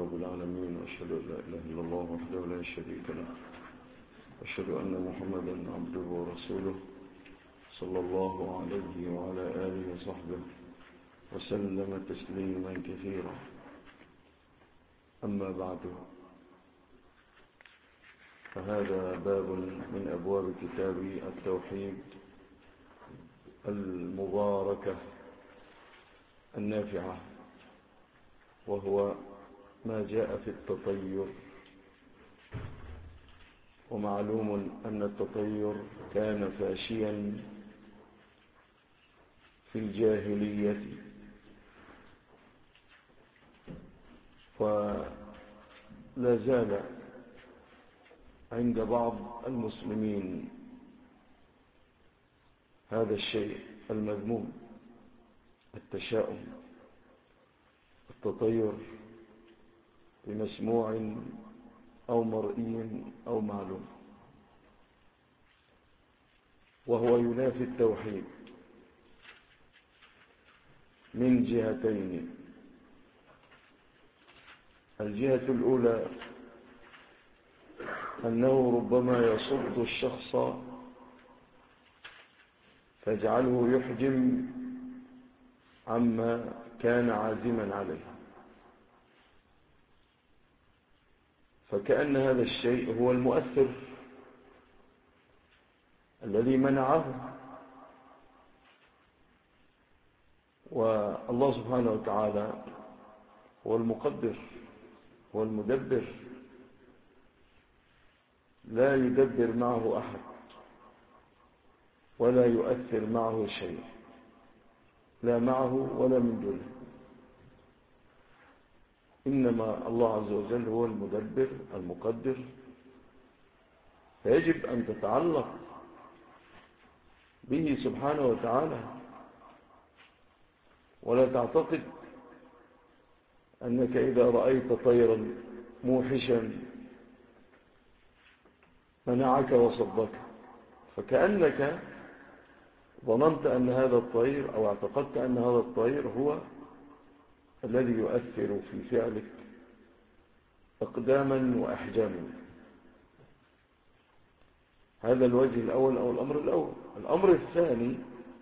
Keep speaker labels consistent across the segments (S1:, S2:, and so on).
S1: رب العالمين، وأشهد أن لا إله إلا الله وحده لا شريك له، وأشهد أن محمدا عبده ورسوله صلى الله عليه وعلى آله وصحبه وسلم تسليما كثيرا. أما بعد، فهذا باب من أبواب كتاب التوحيد المباركة النافعة، وهو ما جاء في التطير. ومعلوم أن التطير كان فاشيا في الجاهلية، ولا زال عند بعض المسلمين هذا الشيء المذموم، التشاؤم، التطير بمسموع أو مرئي أو معلوم، وهو ينافي التوحيد من جهتين. الجهة الأولى أنه ربما يصد الشخص فيجعله يحجم عما كان عازما عليه، فكأن هذا الشيء هو المؤثر الذي منعه. والله سبحانه وتعالى هو المقدر، هو المدبر، لا يدبر معه أحد ولا يؤثر معه شيء، لا معه ولا من دونه. إنما الله عز وجل هو المدبر المقدر، فيجب أن تتعلق به سبحانه وتعالى، ولا تعتقد أنك إذا رأيت طيرا موحشا منعك وصدك، فكأنك ظننت أن هذا الطير أو اعتقدت أن هذا الطير هو الذي يؤثر في فعلك إقداما وإحجاما. هذا الوجه الأول أو الأمر الأول. الأمر الثاني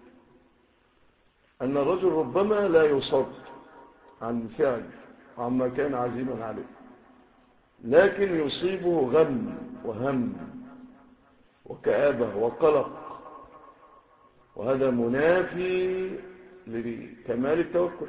S1: أن الرجل ربما لا يصد عن فعل عما كان عزيما عليه، لكن يصيبه غم وهم وكآبة وقلق، وهذا منافي لكمال التوكل.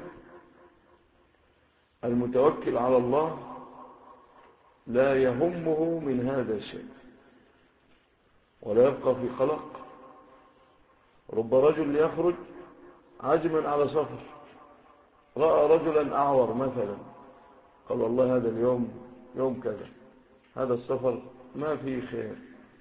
S1: المتوكل على الله لا يهمه من هذا الشيء ولا يبقى في قلق. رب رجل يخرج عازما على سفر، رأى رجلا أعور مثلا، قال والله هذا اليوم يوم كذا، هذا السفر ما فيه خير.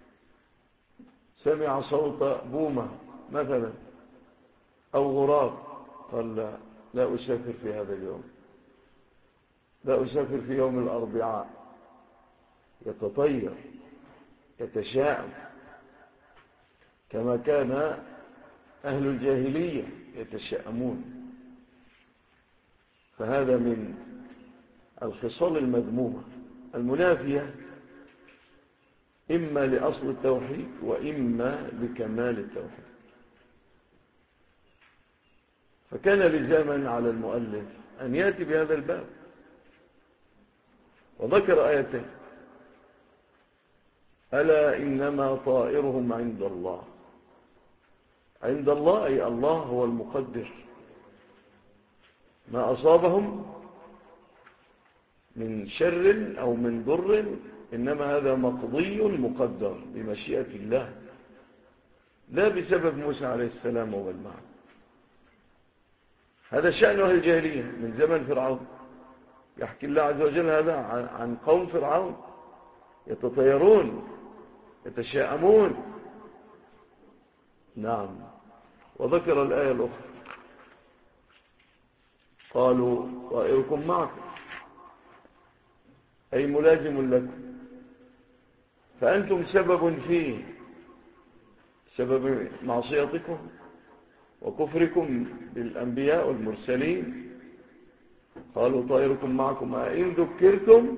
S1: سمع صوت بومة مثلا أو غراب، قال لا أسافر في هذا اليوم، لا أسافر في يوم الأربعاء. يتطير، يتشاءم، كما كان أهل الجاهلية يتشاءمون. فهذا من الخصال المذمومة المنافية إما لأصل التوحيد وإما لكمال التوحيد. فكان لزاما على المؤلف أن يأتي بهذا الباب، وذكر آيتين: ألا إنما طائرهم عند الله. عند الله أي الله هو المقدر. ما أصابهم من شر أو من ضر إنما هذا مقضي مقدر بمشيئة الله، لا بسبب موسى عليه السلام والمعنى. هذا شأن أهل الجاهلية من زمن فرعون. يحكي الله عز وجل هذا عن قوم فرعون، يتطيرون، يتشاءمون. نعم. وذكر الآية الأخرى: قالوا طائركم معكم، أي ملازم لكم، فأنتم سبب فيه، سبب معصيتكم وكفركم بالأنبياء والمرسلين. قالوا طائركم معكم أئن ذكرتم،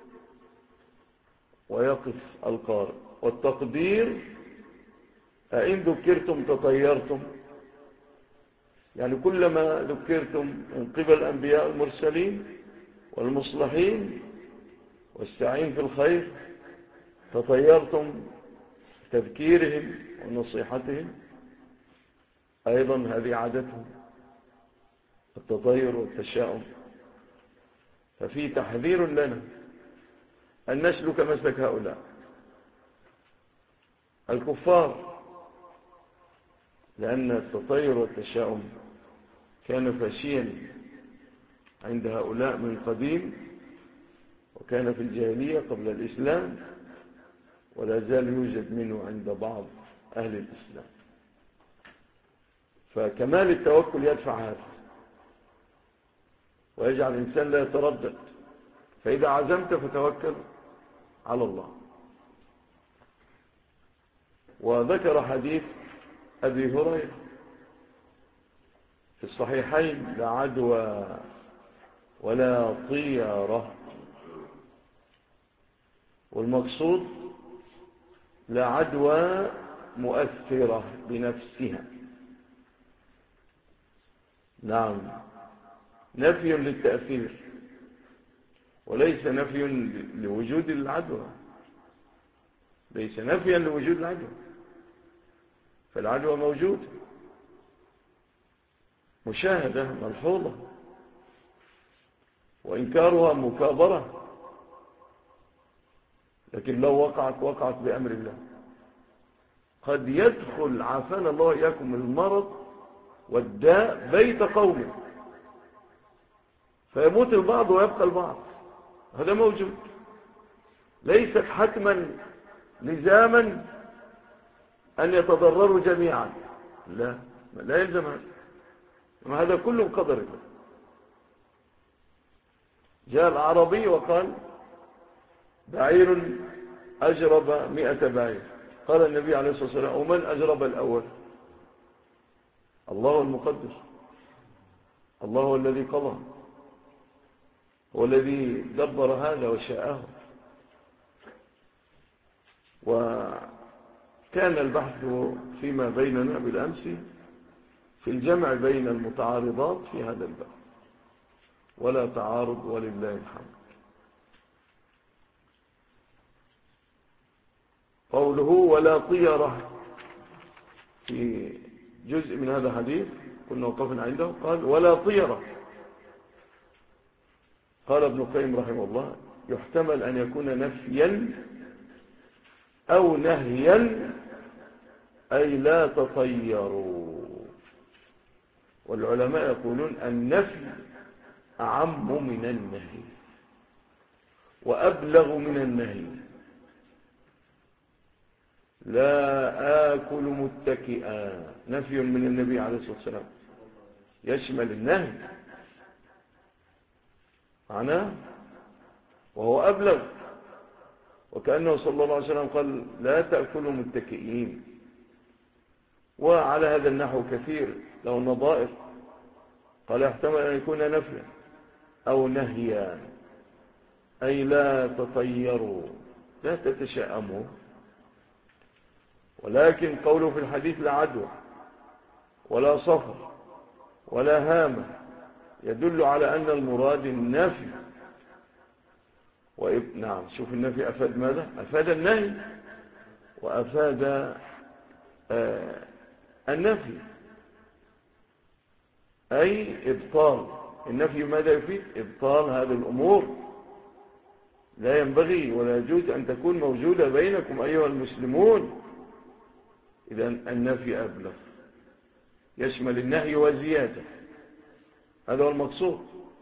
S1: ويقف القارئ. والتقدير أئن ذكرتم تطيرتم، يعني كلما ذكرتم من قبل الأنبياء المرسلين والمصلحين والسعين في الخير تطيرتم تذكيرهم ونصيحتهم. أيضا هذه عادتهم التطير والتشاؤم. ففي تحذير لنا أن نسلك مسلك هؤلاء الكفار، لأن التطير والتشاؤم كان فاشيا عند هؤلاء من قديم، وكان في الجاهلية قبل الإسلام، ولا زال يوجد منه عند بعض أهل الإسلام. فكمال التوكل يدفع هذا ويجعل الإنسان لا يتردد. فإذا عزمت فتوكل على الله. وذكر حديث أبي هريرة في الصحيحين: لا عدوى ولا طيرة. والمقصود لا عدوى مؤثرة بنفسها. نعم، نفي للتأثير وليس نفي لوجود العدوى، ليس نفيا لوجود العدوى، فالعدوى موجودة مشاهدة ملحوظة، وإنكارها مكابرة، لكن لو وقعت بأمر الله. قد يدخل عافانا الله إياكم المرض والداء بيت قوم فيموت البعض ويبقى البعض، هذا موجود. ليست حتما لزاما أن يتضرروا جميعا، لا يلزم هذا، هذا كله قدر الله. جاء الأعرابي وقال: بعير أجرب 100 بعير. قال النبي عليه الصلاة والسلام: ومن أجرب الأول؟ الله المقدر، الله هو الذي قضى، هو الذي دبر هذا وشاءه. وكان البحث فيما بيننا بالأمس في الجمع بين المتعارضات في هذا الباب، ولا تعارض ولله الحمد. قوله ولا طيرة في جزء من هذا الحديث كنا وقفنا عنده، قال ولا طيرة. قال ابن القيم رحمه الله: يحتمل أن يكون نفيا أو نهيا، أي لا تطيروا. والعلماء يقولون النفي أعم من النهي وأبلغ من النهي. لا آكل متكئا نفي من النبي عليه الصلاة والسلام يشمل النهي معناه، وهو أبلغ. وكأنه صلى الله عليه وسلم قال: لا تأكلوا متكئين. وعلى هذا النحو كثير له نظائر. قال يحتمل أن يكون نفيا أو نهيا، أي لا تطيروا، لا تتشأموا. ولكن قوله في الحديث لا عدوى ولا صفر ولا هامة يدل على أن المراد النفي. نعم، شوف النفي أفاد ماذا؟ أفاد النهي وأفاد النفي، أي إبطال. النفي ماذا يفيد؟ إبطال هذه الأمور. لا ينبغي ولا يجوز أن تكون موجودة بينكم أيها المسلمون. إذن النفي أبلغ، يشمل النهي والزيادة، هذا هو المقصود.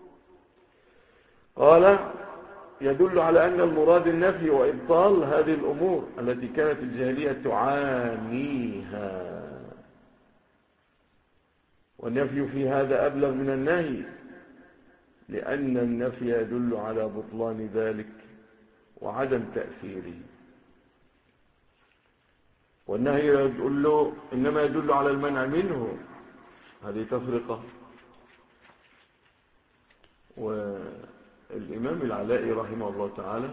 S1: قال يدل على أن المراد النفي وإبطال هذه الأمور التي كانت الجاهلية تعانيها. والنفي في هذا أبلغ من النهي، لأن النفي يدل على بطلان ذلك وعدم تأثيره، والنهي إنما يدل على المنع منه. هذه تفرقة. والإمام العلائي رحمه الله تعالى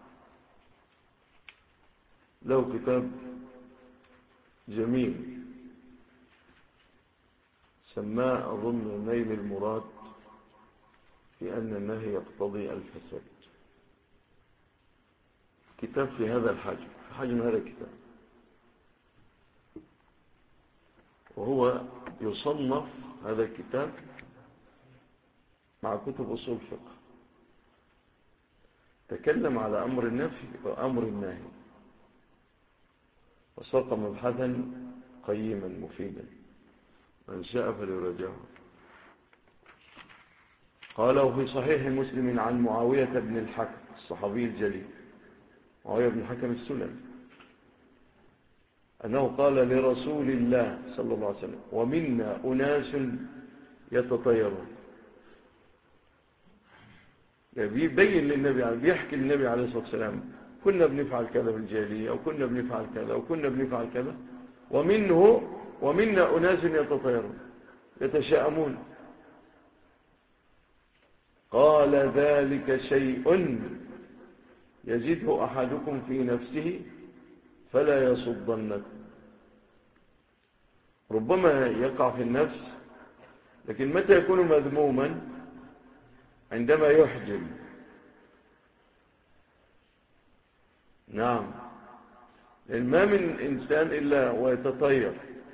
S1: له كتاب جميل سماه أظن نيل المراد في أن النهي يقتضي الفساد. كتاب في هذا الحجم، في حجم هذا الكتاب، وهو يصنف هذا الكتاب مع كتب أصول الفقه. تكلم على أمر النفي وأمر النهي وساق مبحثا قيما مفيدا، من شاء فليراجعه. قاله في صحيح مسلم عن معاوية بن الحكم الصحابي الجليل، معاوية بن الحكم السلمي، أنه قال لرسول الله صلى الله عليه وسلم: ومنا أناس يتطيرون. بيبين للنبي، بيحكي للنبي عليه الصلاة والسلام: كنا بنفعل كذا في الجاهلية، وكنا بنفعل كذا، وكنا بنفعل كذا، ومنا أناس يتطيرون يتشاءمون. قال: ذلك شيء يجده أحدكم في نفسه فلا يصدنكم. ربما يقع في النفس، لكن متى يكون مذموما؟ عندما يحجم. نعم، لأن ما من إنسان إلا ويتطير،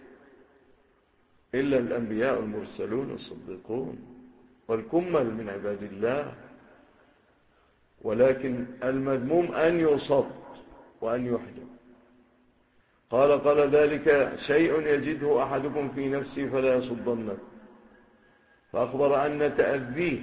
S1: إلا الأنبياء المرسلون الصديقون والكمل من عباد الله. ولكن المذموم أن يصد وأن يحجم. قال: ذلك شيء يجده أحدكم في نفسه فلا يصدنك. فأخبر أن تأذيه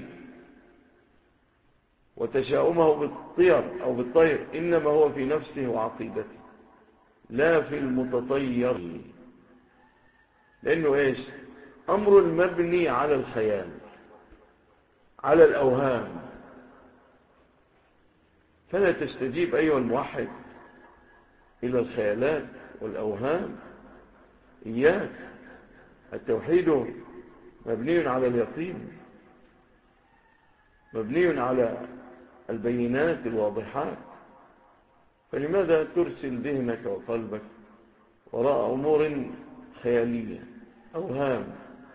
S1: وتشاؤمه بالطير أو بالطير إنما هو في نفسه وعقيدته، لا في المتطير. لأنه إيش؟ أمر مبني على الخيال، على الأوهام. فلا تستجيب أيها الموحد إلى الخيالات والأوهام. إياك، التوحيد مبني على اليقين، مبني على البينات الواضحات. فلماذا ترسل ذهنك وقلبك وراء أمور خيالية، أوهام؟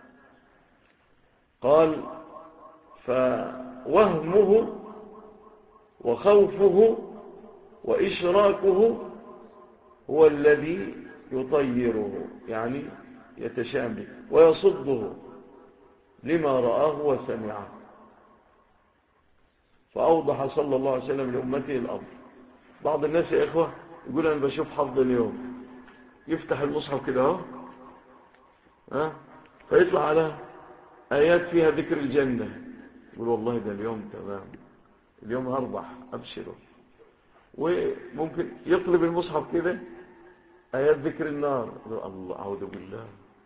S1: قال: فوهمه وخوفه وإشراكه هو الذي يطيره، يعني يتشائم به ويصده لما رآه وسمعه. فأوضح صلى الله عليه وسلم لأمته الأمر. بعض الناس يا إخوة يقول: أنا بشوف حظ اليوم، يفتح المصحف كده فيطلع على آيات فيها ذكر الجنة، يقول: والله ده اليوم تمام، اليوم هربح، أبشره. وممكن يطلب المصحف كده آيات ذكر النار، يقول: الله، أعوذ بالله.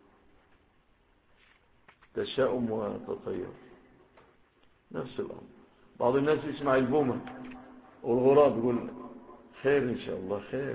S1: تشاؤم وتطير، نفس الأمر. بعض الناس يسمع البومة والغراب يقول: خير إن شاء الله، خير.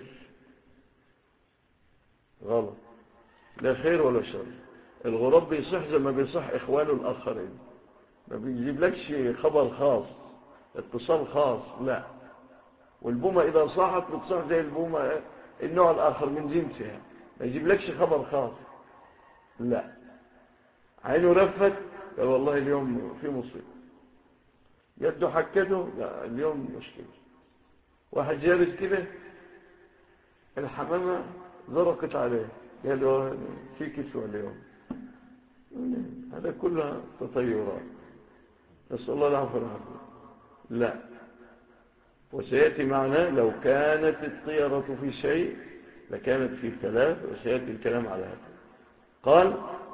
S1: غلط، لا خير ولا شر. الغراب بيصح زي ما بيصح إخوانه الآخرين، ما بيجيب لكش خبر خاص، اتصال خاص، لا. والبومة إذا صاحت بتصح زي البومة النوع الآخر من جنسها، ما يجيب لكش خبر خاص، لا. عينه رفت، قال: والله اليوم في مصيبة. يده حكته، لا اليوم مشكلة. واحد جالس كده، الحمامة زرقت عليه، قال له: في كسوة اليوم. هذا كلها تطيرات، نسأل الله العفو والعافية. لا. وسيأتي معنا لو كانت الطيرة في شيء لكانت في ثلاث، وسيأتي الكلام على هذا. قال: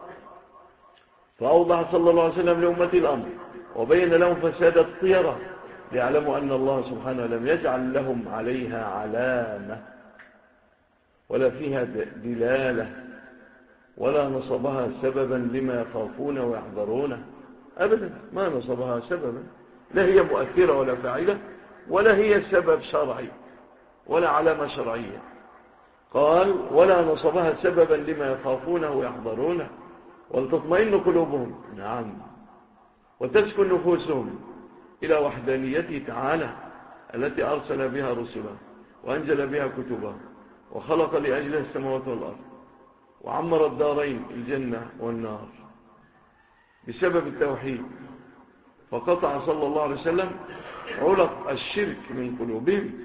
S1: فأوضح صلى الله عليه وسلم لأمتي الأمر وبين لهم فساد الطيرة ليعلموا أن الله سبحانه لم يجعل لهم عليها علامة ولا فيها دلالة ولا نصبها سببا لما يخافون ويحذرونه. أبدا ما نصبها سببا، لا هي مؤثرة ولا فاعلة، ولا هي سبب شرعي ولا علامة شرعية. قال: ولا نصبها سببا لما يخافونه ويحذرونه ولتطمئن قلوبهم. نعم، وتسكن نفوسهم إلى وحدانيته تعالى التي أرسل بها رسله وأنزل بها كتبه وخلق لأجلها السماوات والأرض وعمر الدارين الجنة والنار بسبب التوحيد. فقطع صلى الله عليه وسلم علق الشرك من قلوبهم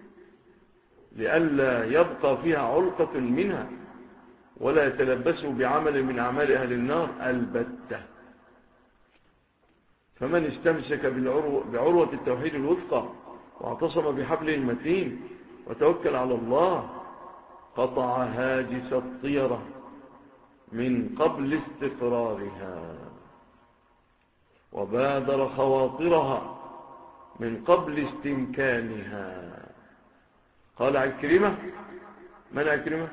S1: لئلا يبقى فيها علقة منها ولا يتلبسوا بعمل من أعمال أهل النار البتة. فمن استمسك بعروة التوحيد الوثقى واعتصم بحبله المتين وتوكل على الله قطع هاجس الطيرة من قبل استقرارها وبادر خواطرها من قبل استمكانها. قال عكرمة. من عكرمة؟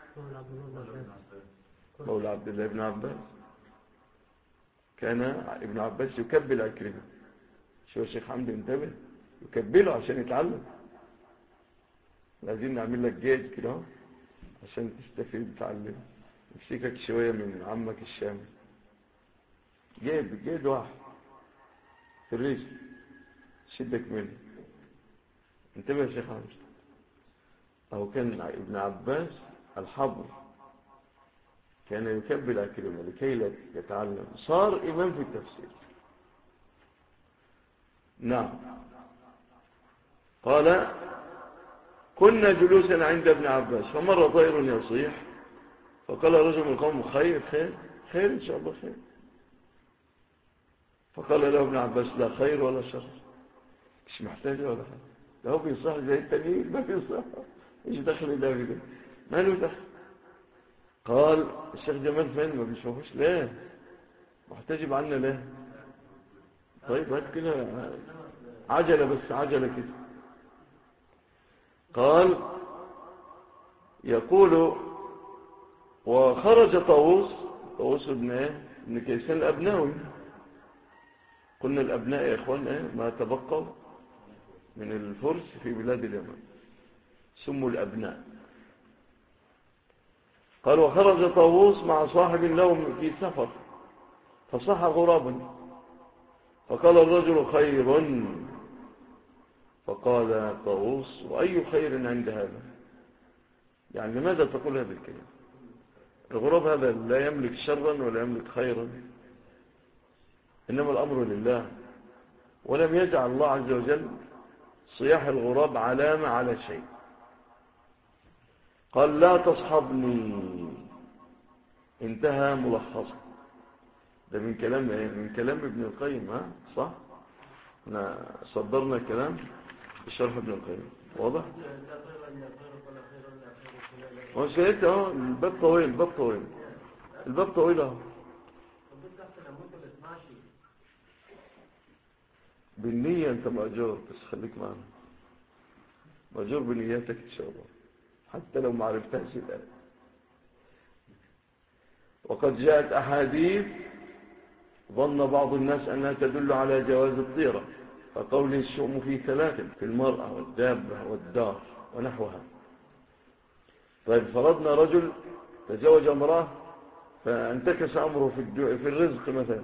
S1: مولى عبد الله بن عباس. كان ابن عباس يكبل عكرمة. شو الشيخ حمد انتبه، يكبله عشان يتعلم. لازم نعمل لك جيد كده عشان تستفيد وتتعلم. يمسكك شوية من عمك الشامي، جيد واحد في الرجل شدك منه. انتبه يا شيخ حمد. أو كان ابن عباس الحبر كان يكبل عكرمة لكي لا يتعلم، صار إمام في التفسير. نعم. قال كنا جلوسا عند ابن عباس فمر طير يصيح فقال رجل من القوم خير إن شاء الله خير. فقال له ابن عباس لا خير ولا شر، مش محتاج ولا حاجة، ده هو بيصح زي التانيين ما بيصح، مش دخل ده بده، ما له دخل. قال الشيخ جمال فين ما بيشوفوش ليه محتجب عنا ليه؟ طيب هات كده عجلة بس عجلة كده. قال يقول وخرج طاووس ابن كيسان الأبناوي. قلنا الأبناء يا إخوان ما تبقوا من الفرس في بلاد اليمن سموا الأبناء. قال وخرج طاووس مع صاحب لهم في سفر فصح غرابا فقال الرجل خير. فقال طاووس وأي خير عند هذا؟ يعني لماذا تقول هذا الكلام؟ الغراب هذا لا يملك شرا ولا يملك خيرا، إنما الأمر لله. ولم يجعل الله عز وجل صياح الغراب علامة على شيء. قال لا تصحبني. انتهى ملخصا. ده من كلام ابن القيم. ها صح؟ احنا صدرنا الكلام بشرح ابن القيم. واضح؟ هو شايفت الباب طويل اهو. بالنية انت مأجور، بس خليك معنا مأجور بنياتك ان شاء الله حتى لو ما عرفتهاش الآن. وقد جاءت أحاديث ظن بعض الناس أنها تدل على جواز الطيرة فقول الشؤم في ثلاث في المرأة والدابة والدار ونحوها. طيب فرضنا رجل تزوج امرأة فانتكس أمره في الرزق مثلا،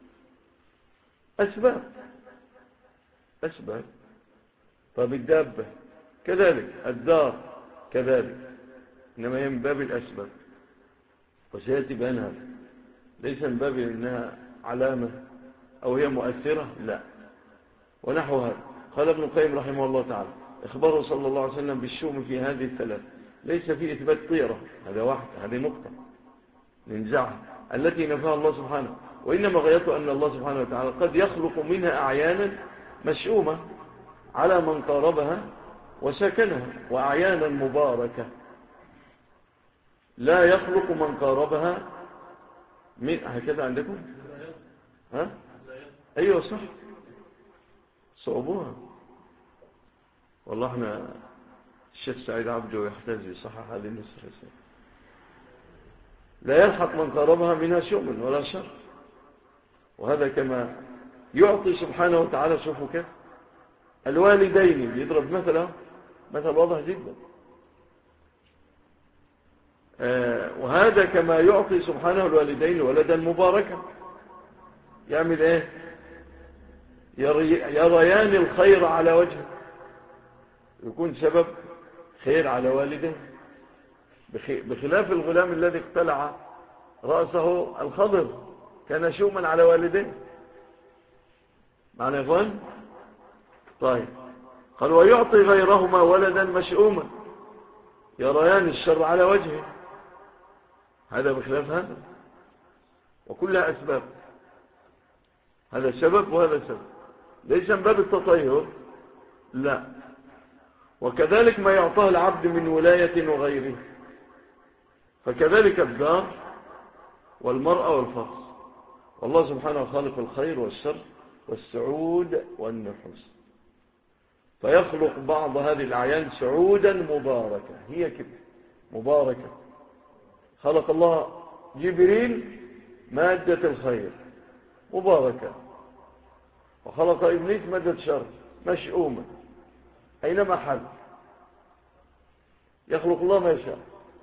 S1: أسباب. طيب الدابة كذلك، الدار كذلك، إنما هي من باب الأسباب وسيأتي بأنها ليس من باب أنها علامة أو هي مؤثرة، لا. ونحو هذا قال ابن القيم رحمه الله تعالى إخباره صلى الله عليه وسلم بالشؤم في هذه الثلاث ليس في إثبات طيرة، هذا واحد، هذه نقطة ننزعها التي نفاها الله سبحانه، وإنما غايته أن الله سبحانه وتعالى قد يخلق منها أعيانا مشؤومة على من قاربها وسكنها، وأعيانا مباركة لا يخلق من قاربها من هكذا عندكم. ها أيوة صح، صعبوها والله. احنا الشيخ سعيد عبده يحتاج يصحح هذه النسخة. لا يلحق من قاربها منها شؤم ولا شر، وهذا كما يعطي سبحانه وتعالى. شوفوا كيف الوالدين بيضرب مثل واضح جدا. وهذا كما يعطي سبحانه الوالدين ولدا مباركا. يعمل ايه؟ يريان الخير على وجهه، يكون سبب خير على والده، بخلاف الغلام الذي اقتلع رأسه الخضر كان شوما على والديه. معنى يا إخوان؟ طيب، قال ويعطي غيرهما ولدا مشؤوما، يريان الشر على وجهه، هذا بخلاف هذا، وكلها أسباب، هذا سبب وهذا سبب، ليس من باب التطير، لا. وكذلك ما يعطاه العبد من ولاية وغيره، فكذلك الدار والمرأة والفرس، والله سبحانه خالق الخير والشر والسعود والنحوس، فيخلق بعض هذه الأعيان سعودا مباركة، هي كده مباركة. خلق الله جبريل مادة الخير مباركة، وخلق إبليس مادة شر مشؤومة، أينما حل يخلق الله ما يشاء.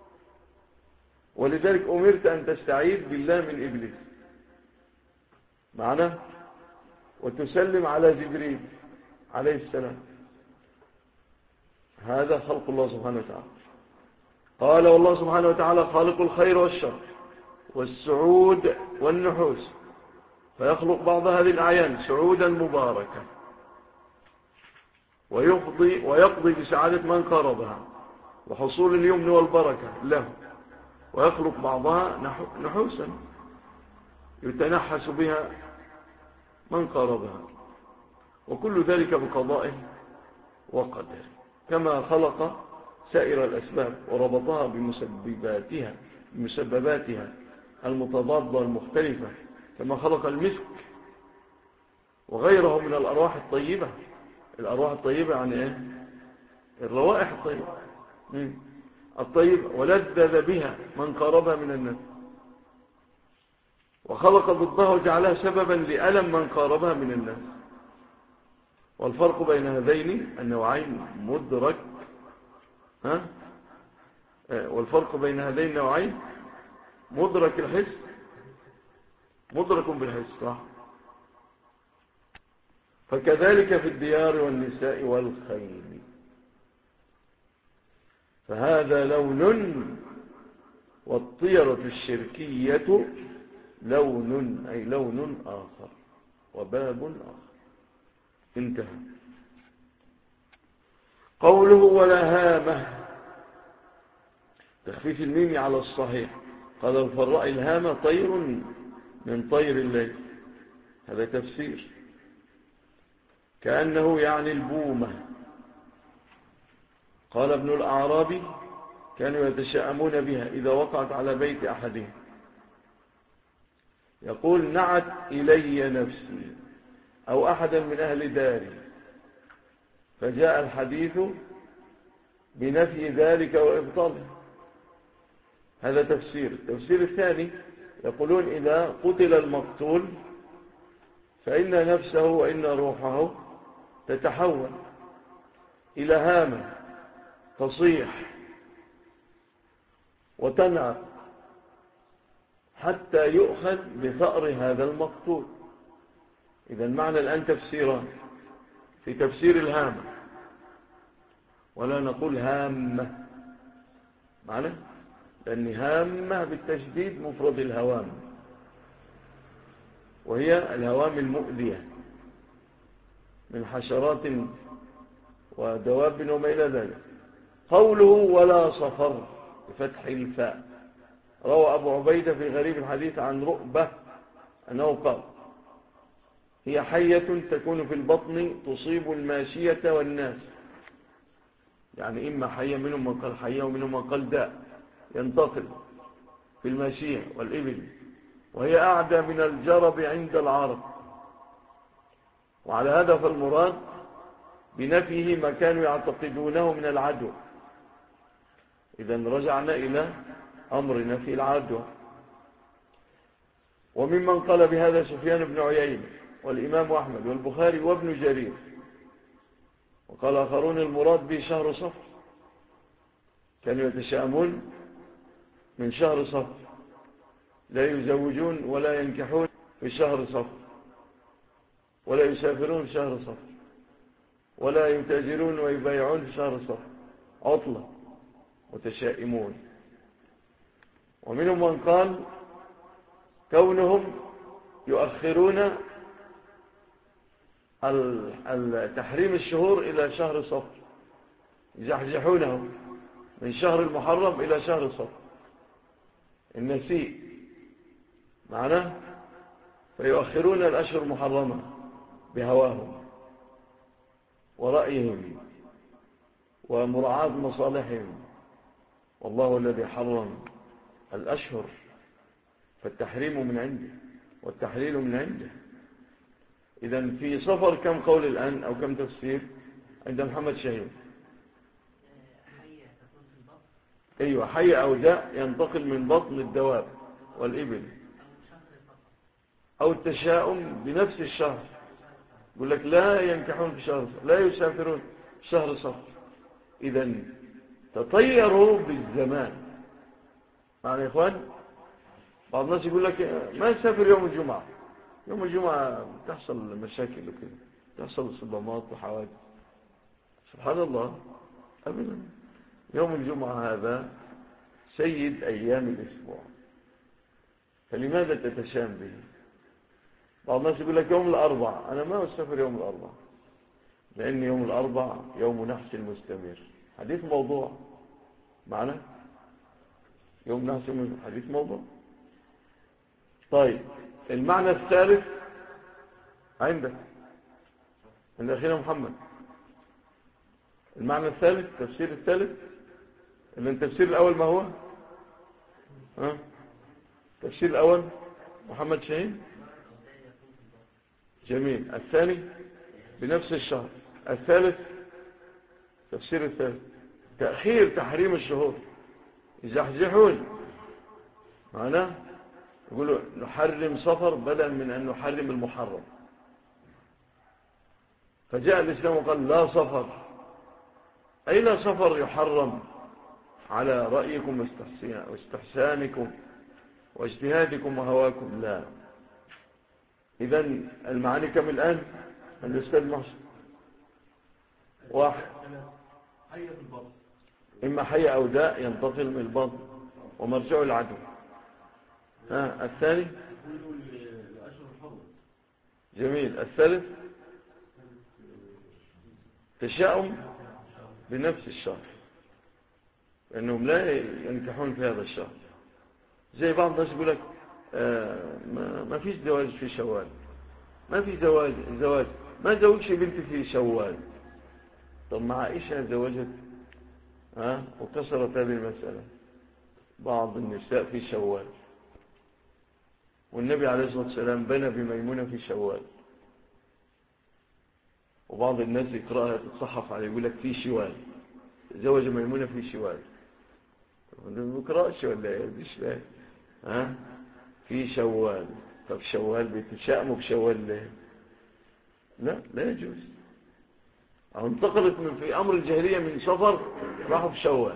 S1: ولذلك أمرت أن تستعيذ بالله من إبليس معنا، وتسلم على جبريل عليه السلام. هذا خلق الله سبحانه وتعالى. قال والله سبحانه وتعالى خالق الخير والشر والسعود والنحوس، فيخلق بعض هذه الأعيان سعودا مباركة، ويقضي بسعادة من قاربها وحصول اليمن والبركة له، ويخلق بعضها نحوسا يتنحس بها من قاربها، وكل ذلك بقضائه وقدره، كما خلق سائر الأسباب وربطها بمسبباتها المتضادة المختلفة، كما خلق المسك وغيره من الأرواح الطيبة. الأرواح الطيبة يعني إيه؟ الروائح الطيبة ولذذ بها من قاربها من الناس، وخلق ضدها وجعلها سببا لألم من قاربها من الناس. والفرق بين هذين النوعين مدرك، والفرق بين هذين النوعين مدرك الحس، مدرك بالحس، صح. فكذلك في الديار والنساء والخيل، فهذا لون، والطيرة الشركية لون، أي لون آخر وباب آخر. انتهى. قوله ولا هامة، تخفيف الميم على الصحيح. قال الفراء الهامة طير من طير الليل، هذا تفسير، كأنه يعني البومة. قال ابن الأعرابي كانوا يتشاءمون بها إذا وقعت على بيت أحدهم، يقول نعت إلي نفسي أو أحدا من أهل داري، فجاء الحديث بنفي ذلك وإبطاله، هذا تفسير. التفسير الثاني يقولون إذا قتل المقتول فإن نفسه وإن روحه تتحول إلى هامة تصيح وتنعق حتى يؤخذ بثأر هذا المقتول. إذا المعنى الآن تفسيران، في تفسير الهامة، ولا نقول هامة معنى، لأن هامة بالتشديد مفرد الهوام، وهي الهوام المؤذية من حشرات ودواب وما إلى ذلك. قوله ولا صفر بفتح الفاء، روى أبو عبيدة في غريب الحديث عن رؤبة أنه قال هي حية تكون في البطن تصيب الماشية والناس، يعني إما حية، منهم من قال حية ومنهم من قال داء ينتقل في الماشية والإبل، وهي أعدى من الجرب عند العرب. وعلى هذا فالمراد بنفيه ما كانوا يعتقدونه من العدوى. إذن رجعنا إلى أمر نفي العدوى. وممن قال بهذا سفيان بن عيينة والإمام أحمد والبخاري وابن جرير، وقال آخرون المراد به شهر صفر، كانوا يتشاءمون من شهر صفر، لا يزوجون ولا ينكحون في شهر صفر. ولا يسافرون في شهر صفر، ولا يتاجرون ويبايعون في شهر صفر، عطلة، متشائمون. ومنهم من قال كونهم يؤخرون تحريم الشهور إلى شهر صفر، يزحزحونه من شهر المحرم إلى شهر صفر، النسيء معناه، فيؤخرون الأشهر المحرمة بهواهم ورأيهم ومراعاة مصالحهم، والله الذي حرم الأشهر، فالتحريم من عنده والتحليل من عنده. إذن في صفر كم قول الآن أو كم تفسير عند محمد شاهين؟ أيوة، حي أو داء ينتقل من بطن الدواب والإبل، أو التشاؤم بنفس الشهر، يقول لك لا ينكحون في شهر صفر، لا يسافرون في شهر صفر. إذن تطيروا بالزمان. معنى يا إخوان، بعض الناس يقول لك ما يسافر يوم الجمعة. يوم الجمعة تحصل مشاكل وكذا، تحصل صدمات وحوادث. سبحان الله، أبدا. يوم الجمعة هذا سيد أيام الأسبوع، فلماذا تتشام به؟ بعض الناس يقول لك يوم الأربع، أنا ما أسافر يوم الأربع، لأن يوم الأربع يوم نحس المستمر. حديث موضوع معنا، يوم نحس حديث موضوع. طيب، المعنى الثالث عند أخينا محمد، المعنى الثالث، التفسير الثالث، اللي التفسير الأول ما هو؟ التفسير الأول محمد شاهين، جميل. الثاني بنفس الشهر. الثالث، تفسير الثالث، تأخير تحريم الشهور، يزحزحون معناه، يقولوا نحرم صفر بدلا من أن نحرم المحرم. فجاء الإسلام وقال لا صفر، أي لا صفر يحرم على رأيكم واستحسانكم واجتهادكم وهواكم، لا. إذن المعاني كم الآن؟ الأستاذ محسن، واحد، إما حي أو داء ينتقل من البطن ومرجعه العدو. الثاني، جميل. الثالث، تشاؤم بنفس الشهر، لأنهم لا ينكحون في هذا الشهر. زي بعض الناس يقول لك ما فيش زواج في شوال، ما في زواج، ما زوجش بنتي في شوال. طب مع عائشة زوجت وكسرت هذه المسألة بعض النساء في شوال، والنبي عليه الصلاة والسلام بنى بميمونة في شوال. وبعض الناس يقرأها تتصحف عليه يقول لك في شوال، زوج ميمونة في شوال. ما يقرأش ولا ايه؟ في شوال. طب شوال بيتشائموا بشوال ليه؟ لا يجوز. أو انتقلت في أمر الجاهلية من صفر راحوا في شوال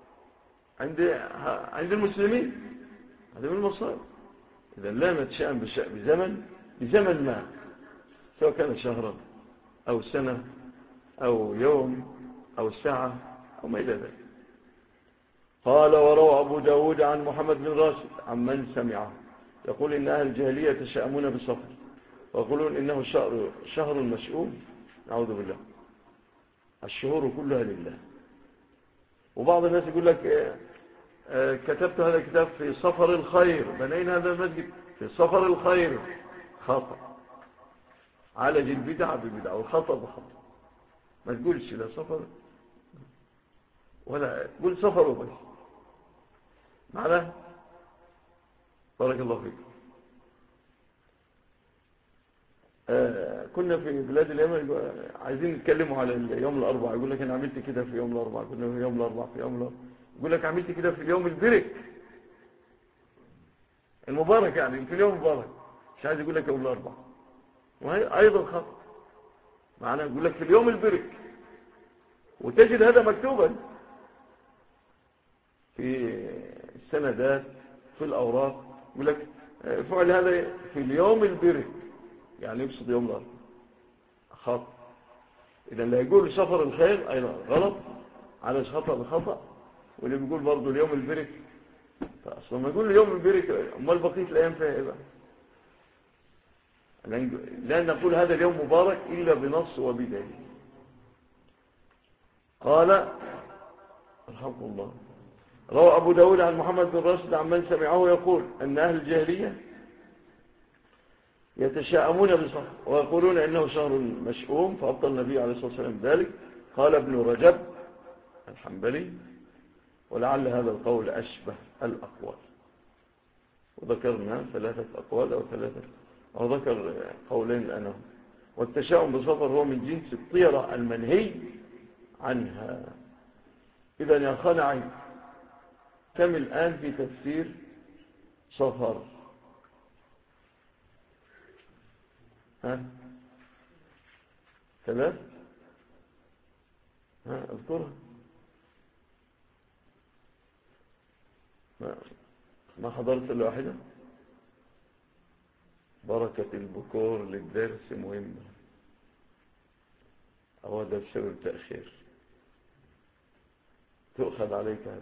S1: عند المسلمين، هذا من المصائب. إذا لا نتشائم بزمن ما، سواء كان شهرا أو سنة أو يوم أو ساعة أو ما إلى ذلك. قال وروى أبو داود عن محمد بن راشد عن من سمعه يقول إن أهل الجاهلية يتشائمون بصفر، ويقولون إنه شهر مشؤوم. نعوذ بالله، الشهور كلها لله. وبعض الناس يقول لك كتبت هذا الكتاب في صفر الخير، بنينا هذا المسجد في صفر الخير. خطأ، عالج البدع ببدع والخطأ بخطأ. ما تقولش لا صفر ولا قول صفر وبس. معنا؟ بارك الله فيك. كنا في بلاد اليمن عايزين نتكلموا على يوم الأربعاء، يقول لك أنا عملت كده في يوم الأربعاء، كنا في يوم الأربعاء يقول لك عملت كده في اليوم البرك المبارك، يعني في اليوم المبارك، مش عايز يقول لك يوم الأربعاء، وهي أيضا خطأ. معناه يقول لك في اليوم البرك، وتجد هذا مكتوبا في السندات في الأوراق، يقول لك فعل هذا في اليوم البرك، يعني يقصد يوم الأربعاء. خطأ. إذا اللي يقول سفر الخير أيضا غلط على خطأ بخطأ، واللي بيقول برضه اليوم البرك، فأصلا ما يقول اليوم البرك أمال بقية الأيام فيها إيه بقى؟ لا نقول هذا اليوم مبارك إلا بنص وبدليل. قال رحمه الله: روى أبو داود عن محمد بن راشد عن من سمعه يقول أن أهل الجاهلية يتشاءمون بصفر ويقولون إنه شهر مشؤوم، فأبطل النبي عليه الصلاة والسلام ذلك. قال ابن رجب الحنبلي: ولعل هذا القول أشبه الأقوال. وذكرنا 3 أقوال أو ذكر قولين الآن. والتشاؤم بصفر هو من جنس الطيرة المنهي عنها. إذا يا خنعي كم الآن في تفسير صفر؟ ها 3؟ اذكرها. ما حضرت إلا واحدة. بركة البكور للدرس مهمة، أو هذا بسبب تأخير تؤخذ عليك هذا.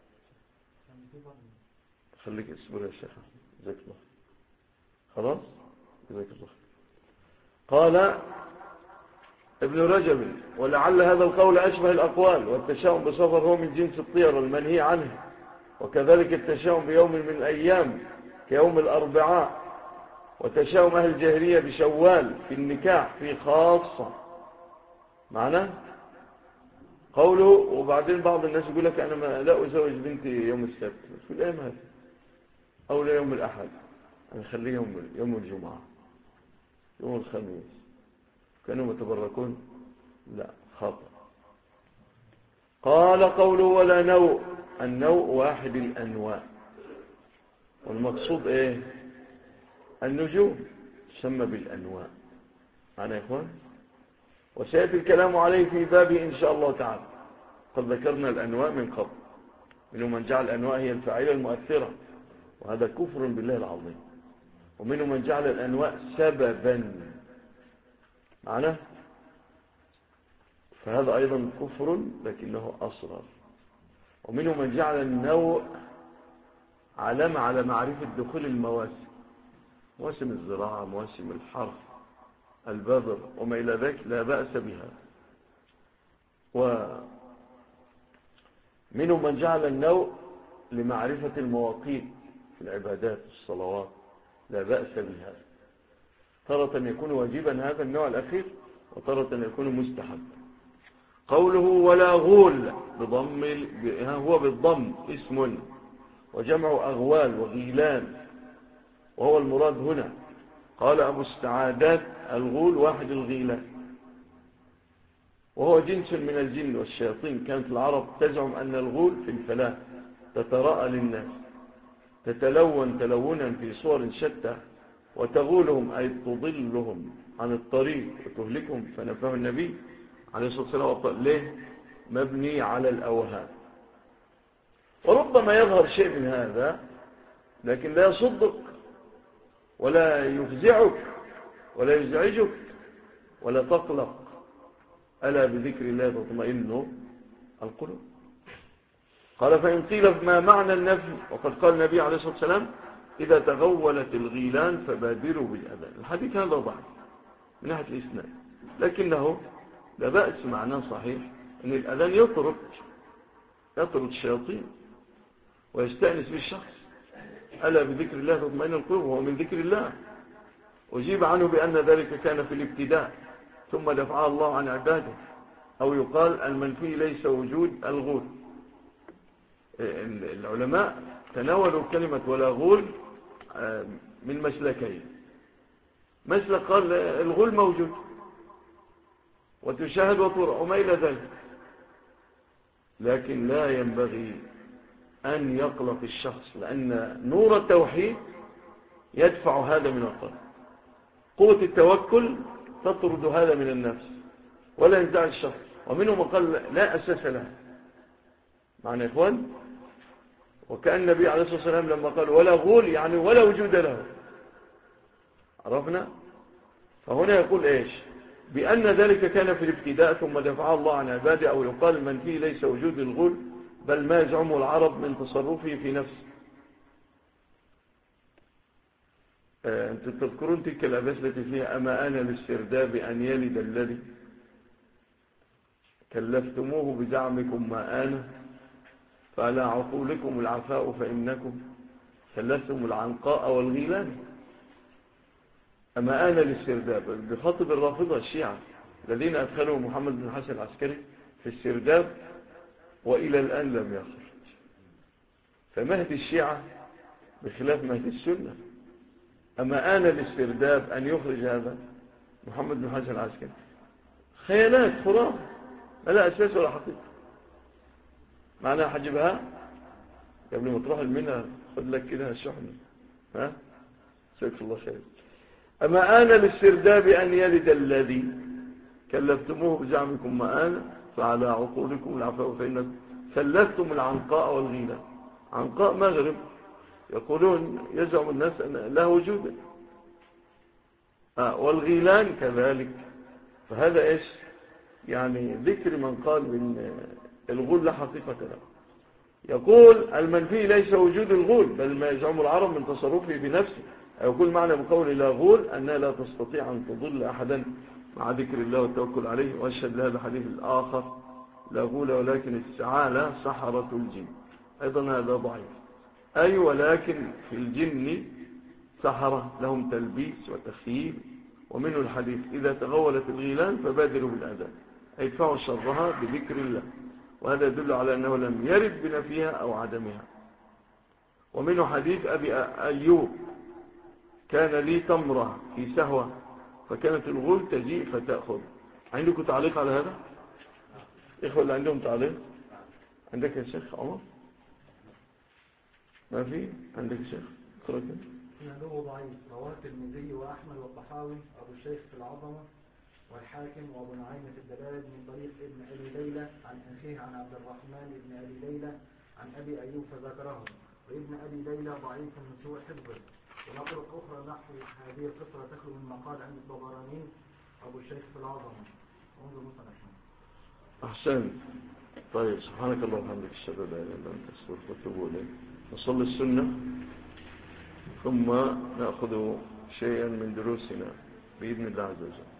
S1: خليك اصبر يا شيخ، جزاك الله. خلاص جزاك الله. قال ابن رجب: ولعل هذا القول أشبه الأقوال. والتشاؤم بصفر هو من جنس الطير المنهي عنه، وكذلك التشاؤم بيوم من الأيام كيوم الأربعاء. وتشاؤم أهل الجاهلية بشوال في النكاح في خاصة. معنى قوله: وبعدين بعض الناس يقول لك أنا لا أزوج بنتي يوم السبت، في الأيام هذه، أو لا يوم الأحد، أنا خليه يوم الجمعة، يوم الخميس، كانوا يتبركون. لا، خطأ. قال قوله: ولا نوء. النوء واحد الأنواع، والمقصود إيه؟ النجوم تسمى بالأنواع. معنا يا إخوان؟ وسيأتي الكلام عليه في بابه إن شاء الله تعالى. قد ذكرنا الأنواع من قبل، منهم من جعل الأنواع هي الفاعلة المؤثرة، وهذا كفر بالله العظيم. ومنهم من جعل الأنواع سببا، معنا، فهذا أيضا كفر لكنه أصغر. ومنهم من جعل النوع علامة على معرفة دخول المواسم، مواسم الزراعة، مواسم الحرث، البذر وما إلى ذلك، لا بأس بها. ومنهم من جعل النوع لمعرفة المواقيت في العبادات الصلوات، لا بأس بها. تارة يكون واجبا هذا النوع الأخير، وتارة يكون مستحب. قوله: ولا غول بضم، هو بالضم اسم، وجمع أغوال وغيلان، وهو المراد هنا. قال أبو السعادات: الغول واحد الغيلان، وهو جنس من الجن والشياطين. كانت العرب تزعم أن الغول في الفلاة تتراءى للناس، تتلون تلونا في صور شتى، وتغولهم أي تضلهم عن الطريق وتهلكهم. فنفاه النبي عليه الصلاة والسلام. ليه؟ مبني على الأوهام. وربما يظهر شيء من هذا لكن لا يصدق ولا يفزعك ولا يزعجك ولا تقلق. ألا بذكر الله تطمئن القلوب. قال: فإن قيل ما معنى النفي؟ وقد قال النبي عليه الصلاة والسلام: إذا تغولت الغيلان فبادروا بالأذان. الحديث هذا ضعيف من ناحية الإسناد، لكنه لا بأس، معناه صحيح، أن الأذان يطرد الشياطين ويستأنس بالشخص. ألا بذكر الله تطمئن القلوب، وهو من ذكر الله. أجيب عنه بأن ذلك كان في الابتداء، ثم دفعها الله عن عباده. أو يقال المنفي ليس وجود الغول. العلماء تناولوا كلمة ولا غول من مسلكين. مسلك قال الغول موجود وتشاهد وترى وما إلى ذلك، لكن لا ينبغي أن يقلق الشخص، لأن نور التوحيد يدفع هذا من القلب. قوة التوكل تطرد هذا من النفس ولا ينزع الشخص. ومنهم من قال لا أساس له. معنى يا إخوان، وكأن النبي عليه الصلاة والسلام لما قال ولا غول يعني ولا وجود له. عرفنا؟ فهنا يقول إيش؟ بأن ذلك كان في الابتداء ثم دفعه الله عن عباده، أو يقال من فيه ليس وجود الغول بل ما يزعمه العرب من تصرفه في نفسه. أنتم تذكرون تلك الأبيات التي فيها أما أنا للسرداب أن يلد الذي كلفتموه بزعمكم ما آن فعلى عقولكم العفاء فإنكم كلفتم العنقاء والغيلان. أما آن للسرداب بخاطب الرافضة الشيعة الذين أدخلوا محمد بن الحسن العسكري في السرداب وإلى الآن لم يخرج. فمهد الشيعة بخلاف مهد السنة. أما آن للسرداب أن يخرج هذا محمد بن الحسن العسكري خيانات خرافة ما لا أساس ولا حقيقة. معناها حجبها قبل ما تروح المنى خد لك كده الشحنة. ها سيك الله خير. أما آن للسرداب أن يلد الذي كلفتموه بزعمكم ما آن فعلى عقولكم العفاء فإنكم كلفتم العنقاء والغيلان. عنقاء مغرب يقولون يزعم الناس أن لا وجود، والغيلان كذلك. فهذا إيش يعني ذكر من قال بأن الغول لا حقيقة له. يقول المنفي ليس وجود الغول بل ما يزعم العرب من تصرفه بنفسه. يقول معنى بقول لا غول أنها لا تستطيع أن تضل أحدا مع ذكر الله والتوكل عليه. وأشهد لهذا الحديث الآخر لا غول ولكن السعالة سحرة الجن، أيضا هذا ضعيف. أي ولكن في الجن سحرة لهم تلبيس وتخييل. ومنه الحديث إذا تغولت الغيلان فبادروا بالأذان أي ادفعوا شرها بذكر الله، وهذا يدل على أنه لم يرد بنفيها أو عدمها. ومنه حديث أبي أيوب كان لي تمرة في سهوة فكانت الغول تجيء فتأخذ. عندكم تعليق على هذا؟ إخوة اللي عندهم تعليق؟ عندك يا شيخ عمر؟ ما في؟ عندك يا شيخ؟ اقرأ كده.
S2: إسناده ضعيف، رواه الترمذي وأحمد والطحاوي أبو الشيخ في العظمة والحاكم وأبو نعيم في الدلائل من طريق ابن أبي ليلى عن أخيه عن عبد الرحمن بن أبي ليلى عن أبي أيوب فذكره. وابن أبي ليلى ضعيف من سوء حفظه. ونقل أخرى نحو هذه القصة تخلو من مقال عند الطبراني أبو الشيخ في العظمة. انظر مثلا.
S1: أحسن. طيب سبحانك اللهم وبحمدك أشهد أن لا إله إلا أنت أستغفرك وأتوب إليك. نصلي السنة ثم نأخذ شيئا من دروسنا بإذن الله عز وجل.